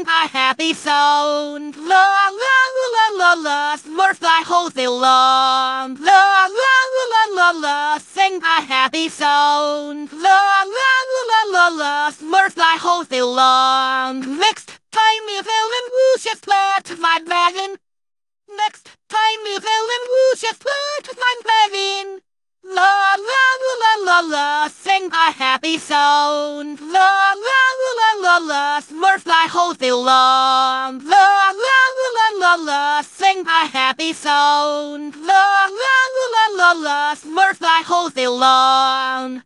a happy sound. La la la la la, Smurf thy whole day long. La la la la la, sing a happy sound. La la la la la, Smurf thy whole day long. Next time you villain, who's just glad to find wagon. Next time you villain, who's just glad to find wagon. La la la la la, sing a happy sound. La la la la la, Smurf thy whole day long. La la la la la, sing a happy sound. La la la la la, Smurf thy whole day long.